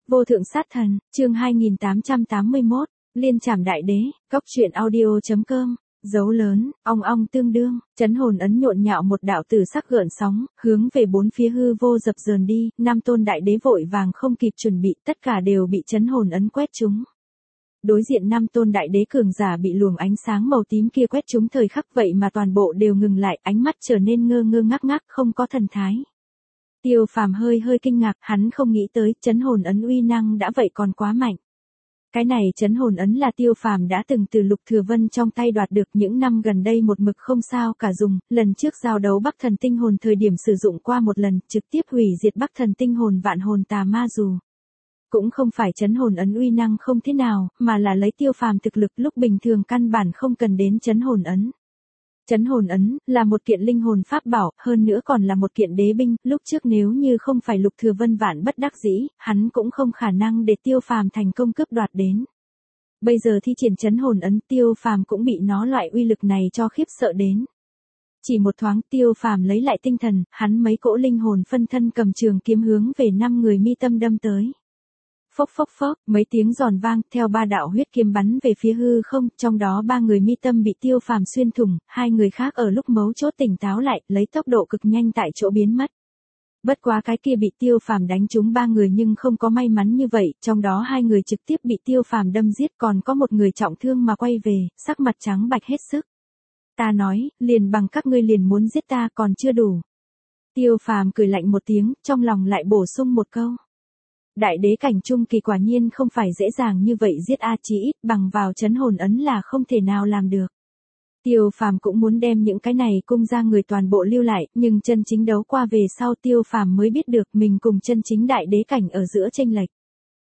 Vô thượng sát thần, chương 2881, liên trảm đại đế, cốc truyện audio.com, dấu lớn, ong ong tương đương, chấn hồn ấn nhộn nhạo một đạo tử sắc gợn sóng, hướng về bốn phía hư vô dập dờn đi, năm tôn đại đế vội vàng không kịp chuẩn bị, tất cả đều bị chấn hồn ấn quét trúng. Đối diện năm tôn đại đế cường giả bị luồng ánh sáng màu tím kia quét trúng thời khắc vậy mà toàn bộ đều ngừng lại, ánh mắt trở nên ngơ ngơ ngác ngác, không có thần thái. Tiêu Phàm hơi kinh ngạc, hắn không nghĩ tới chấn hồn ấn uy năng đã vậy còn quá mạnh. Cái này chấn hồn ấn là Tiêu Phàm đã từng từ Lục Thừa Vân trong tay đoạt được, những năm gần đây một mực không sao cả dùng, lần trước giao đấu Bắc Thần Tinh Hồn thời điểm sử dụng qua một lần, trực tiếp hủy diệt Bắc Thần Tinh Hồn Vạn Hồn Tà Ma Dù. Cũng không phải chấn hồn ấn uy năng không thế nào, mà là lấy Tiêu Phàm thực lực lúc bình thường căn bản không cần đến chấn hồn ấn. Chấn hồn ấn là một kiện linh hồn pháp bảo, hơn nữa còn là một kiện đế binh, lúc trước nếu như không phải Lục Thừa Vân vạn bất đắc dĩ, hắn cũng không khả năng để Tiêu Phàm thành công cướp đoạt đến. Bây giờ thi triển chấn hồn ấn, Tiêu Phàm cũng bị nó loại uy lực này cho khiếp sợ đến. Chỉ một thoáng Tiêu Phàm lấy lại tinh thần, hắn mấy cỗ linh hồn phân thân cầm trường kiếm hướng về 5 người mi tâm đâm tới. Phốc phốc phốc, mấy tiếng giòn vang, theo 3 đạo huyết kiếm bắn về phía hư không, trong đó 3 người mi tâm bị Tiêu Phàm xuyên thủng, 2 người khác ở lúc mấu chốt tỉnh táo lại, lấy tốc độ cực nhanh tại chỗ biến mất. Bất quá cái kia bị Tiêu Phàm đánh trúng 3 người nhưng không có may mắn như vậy, trong đó 2 người trực tiếp bị Tiêu Phàm đâm giết, còn có một người trọng thương mà quay về, sắc mặt trắng bạch hết sức. Ta nói, liền bằng các ngươi liền muốn giết ta còn chưa đủ. Tiêu Phàm cười lạnh một tiếng, trong lòng lại bổ sung một câu. Đại đế cảnh trung kỳ quả nhiên không phải dễ dàng như vậy giết a, chí ít bằng vào chấn hồn ấn là không thể nào làm được. Tiêu Phàm cũng muốn đem những cái này cung ra người toàn bộ lưu lại, nhưng chân chính đấu qua về sau Tiêu Phàm mới biết được mình cùng chân chính đại đế cảnh ở giữa chênh lệch.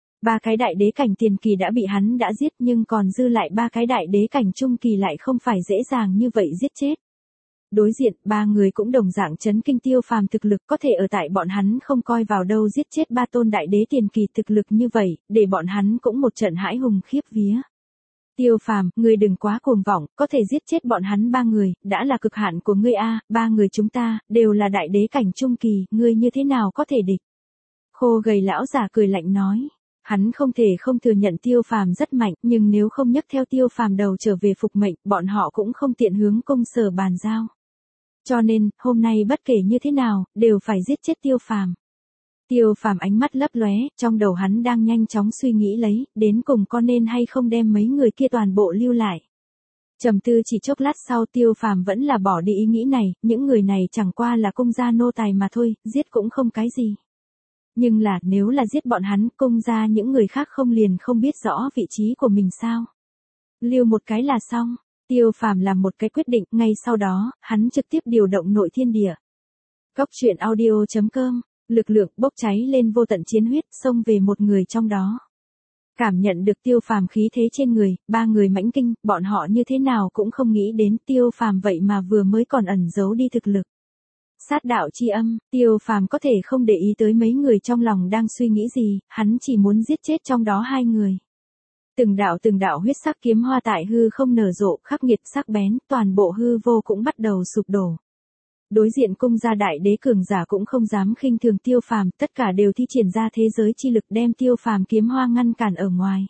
3 cái đại đế cảnh tiền kỳ đã bị hắn đã giết, nhưng còn dư lại 3 cái đại đế cảnh trung kỳ lại không phải dễ dàng như vậy giết chết. Đối diện, 3 người cũng đồng dạng chấn kinh Tiêu Phàm thực lực, có thể ở tại bọn hắn không coi vào đâu giết chết 3 tôn đại đế tiền kỳ thực lực như vậy, để bọn hắn cũng một trận hãi hùng khiếp vía. Tiêu Phàm, ngươi đừng quá cuồng vọng, có thể giết chết bọn hắn 3 người, đã là cực hạn của ngươi a, 3 người chúng ta đều là đại đế cảnh trung kỳ, ngươi như thế nào có thể địch? Khô gầy lão giả cười lạnh nói. Hắn không thể không thừa nhận Tiêu Phàm rất mạnh, nhưng nếu không nhấc theo Tiêu Phàm đầu trở về phục mệnh, bọn họ cũng không tiện hướng công sở bàn giao. Cho nên, hôm nay bất kể như thế nào, đều phải giết chết Tiêu Phàm. Tiêu Phàm ánh mắt lấp lóe, trong đầu hắn đang nhanh chóng suy nghĩ lấy, đến cùng có nên hay không đem mấy người kia toàn bộ lưu lại. Trầm tư chỉ chốc lát sau Tiêu Phàm vẫn là bỏ đi ý nghĩ này, những người này chẳng qua là cung gia nô tài mà thôi, giết cũng không cái gì. Nhưng là, nếu là giết bọn hắn, cung gia những người khác không liền không biết rõ vị trí của mình sao. Lưu một cái là xong. Tiêu Phàm làm một cái quyết định, ngay sau đó, hắn trực tiếp điều động nội thiên địa. Cốc truyện audio.com, lực lượng bốc cháy lên vô tận chiến huyết, xông về một người trong đó. Cảm nhận được Tiêu Phàm khí thế trên người, 3 người mãnh kinh, bọn họ như thế nào cũng không nghĩ đến Tiêu Phàm vậy mà vừa mới còn ẩn giấu đi thực lực. Sát đạo chi âm, Tiêu Phàm có thể không để ý tới mấy người trong lòng đang suy nghĩ gì, hắn chỉ muốn giết chết trong đó 2 người. Từng đạo huyết sắc kiếm hoa tại hư không nở rộ, khắc nghiệt sắc bén, toàn bộ hư vô cũng bắt đầu sụp đổ. Đối diện cung gia đại đế cường giả cũng không dám khinh thường Tiêu Phàm, tất cả đều thi triển ra thế giới chi lực đem Tiêu Phàm kiếm hoa ngăn cản ở ngoài.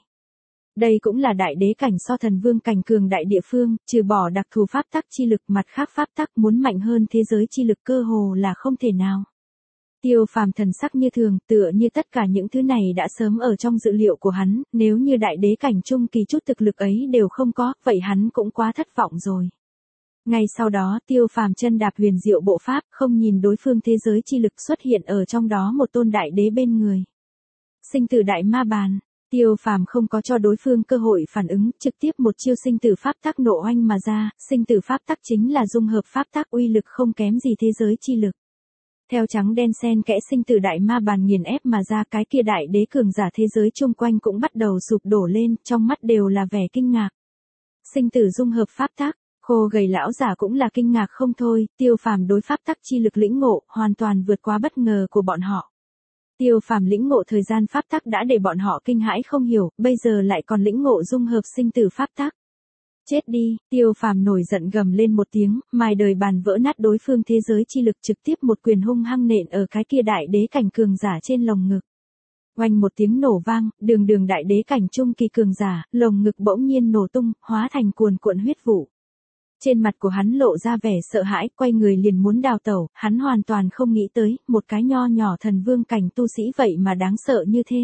Đây cũng là đại đế cảnh so thần vương cảnh cường đại địa phương, trừ bỏ đặc thù pháp tắc chi lực, mặt khác pháp tắc muốn mạnh hơn thế giới chi lực cơ hồ là không thể nào. Tiêu Phàm thần sắc như thường, tựa như tất cả những thứ này đã sớm ở trong dự liệu của hắn, nếu như đại đế cảnh trung kỳ chút thực lực ấy đều không có, vậy hắn cũng quá thất vọng rồi. Ngay sau đó Tiêu Phàm chân đạp huyền diệu bộ pháp, không nhìn đối phương thế giới chi lực xuất hiện ở trong đó một tôn đại đế bên người. Sinh tử đại ma bàn, Tiêu Phàm không có cho đối phương cơ hội phản ứng, trực tiếp một chiêu sinh tử pháp tắc nộ oanh mà ra, sinh tử pháp tắc chính là dung hợp pháp tắc uy lực không kém gì thế giới chi lực. Theo trắng đen xen kẽ sinh tử đại ma bàn nghiền ép mà ra, cái kia đại đế cường giả thế giới chung quanh cũng bắt đầu sụp đổ lên, trong mắt đều là vẻ kinh ngạc. Sinh tử dung hợp pháp tắc, khô gầy lão giả cũng là kinh ngạc không thôi, Tiêu Phàm đối pháp tắc chi lực lĩnh ngộ, hoàn toàn vượt quá bất ngờ của bọn họ. Tiêu Phàm lĩnh ngộ thời gian pháp tắc đã để bọn họ kinh hãi không hiểu, bây giờ lại còn lĩnh ngộ dung hợp sinh tử pháp tắc. Chết đi, Tiêu Phàm nổi giận gầm lên một tiếng, mài đời bàn vỡ nát đối phương thế giới chi lực, trực tiếp một quyền hung hăng nện ở cái kia đại đế cảnh cường giả trên lồng ngực. Oanh một tiếng nổ vang, đường đại đế cảnh trung kỳ cường giả, lồng ngực bỗng nhiên nổ tung, hóa thành cuồn cuộn huyết vụ. Trên mặt của hắn lộ ra vẻ sợ hãi, quay người liền muốn đào tẩu, hắn hoàn toàn không nghĩ tới, một cái nho nhỏ thần vương cảnh tu sĩ vậy mà đáng sợ như thế.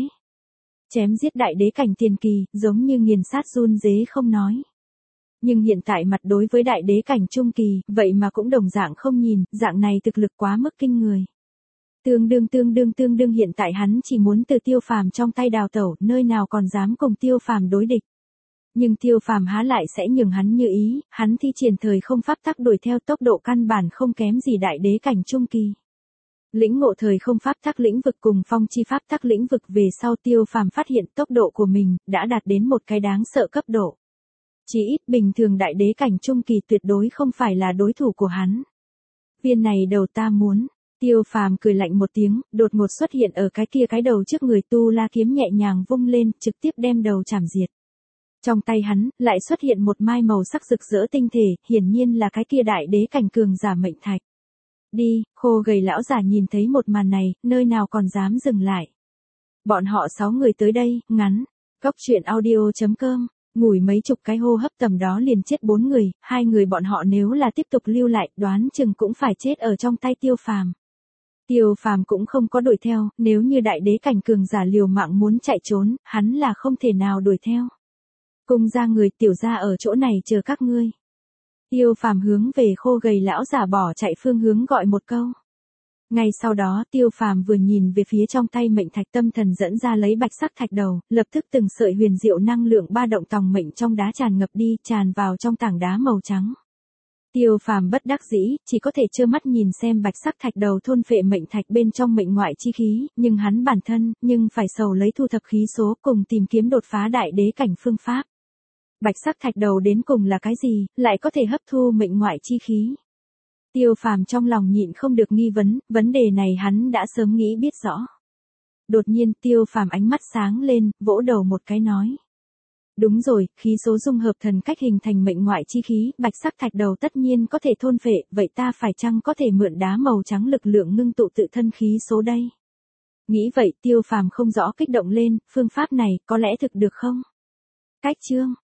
Chém giết đại đế cảnh tiền kỳ, giống như nghiền sát run dế không nói. Nhưng hiện tại mặt đối với đại đế cảnh trung kỳ, vậy mà cũng đồng dạng không nhìn, dạng này thực lực quá mức kinh người. Tương đương hiện tại hắn chỉ muốn từ Tiêu Phàm trong tay đào tẩu, nơi nào còn dám cùng Tiêu Phàm đối địch. Nhưng Tiêu Phàm há lại sẽ nhường hắn như ý, hắn thi triển thời không pháp tắc đuổi theo tốc độ căn bản không kém gì đại đế cảnh trung kỳ. Lĩnh ngộ thời không pháp tắc lĩnh vực cùng phong chi pháp tắc lĩnh vực về sau Tiêu Phàm phát hiện tốc độ của mình đã đạt đến một cái đáng sợ cấp độ. Chỉ ít bình thường đại đế cảnh trung kỳ tuyệt đối không phải là đối thủ của hắn. Viên này đầu ta muốn. Tiêu Phàm cười lạnh một tiếng, đột ngột xuất hiện ở cái đầu trước người Tu La kiếm nhẹ nhàng vung lên, trực tiếp đem đầu chảm diệt. Trong tay hắn, lại xuất hiện một mai màu sắc rực rỡ tinh thể, hiển nhiên là cái kia đại đế cảnh cường giả mệnh thạch. Đi, khô gầy lão giả nhìn thấy một màn này, nơi nào còn dám dừng lại. Bọn họ 6 người tới đây, ngắn. Cốc truyện audio.com, ngủi mấy chục cái hô hấp tầm đó liền chết 4 người, 2 người bọn họ nếu là tiếp tục lưu lại, đoán chừng cũng phải chết ở trong tay Tiêu Phàm. Tiêu Phàm cũng không có đuổi theo, nếu như đại đế cảnh cường giả liều mạng muốn chạy trốn, hắn là không thể nào đuổi theo. Cung ra người tiểu ra ở chỗ này chờ các ngươi. Tiêu Phàm hướng về khô gầy lão giả bỏ chạy phương hướng gọi một câu. Ngay sau đó Tiêu Phàm vừa nhìn về phía trong tay mệnh thạch tâm thần dẫn ra lấy bạch sắc thạch đầu, lập tức từng sợi huyền diệu năng lượng ba động tòng mệnh trong đá tràn ngập đi, tràn vào trong tảng đá màu trắng. Tiêu Phàm bất đắc dĩ, chỉ có thể trơ mắt nhìn xem bạch sắc thạch đầu thôn phệ mệnh thạch bên trong mệnh ngoại chi khí, nhưng hắn bản thân, nhưng phải sầu lấy thu thập khí số cùng tìm kiếm đột phá đại đế cảnh phương pháp. Bạch sắc thạch đầu đến cùng là cái gì, lại có thể hấp thu mệnh ngoại chi khí? Tiêu Phàm trong lòng nhịn không được nghi vấn, vấn đề này hắn đã sớm nghĩ biết rõ. Đột nhiên Tiêu Phàm ánh mắt sáng lên, vỗ đầu một cái nói. Đúng rồi, khí số dung hợp thần cách hình thành mệnh ngoại chi khí, bạch sắc thạch đầu tất nhiên có thể thôn phệ, vậy ta phải chăng có thể mượn đá màu trắng lực lượng ngưng tụ tự thân khí số đây? Nghĩ vậy Tiêu Phàm không rõ kích động lên, phương pháp này có lẽ thực được không? Cách chương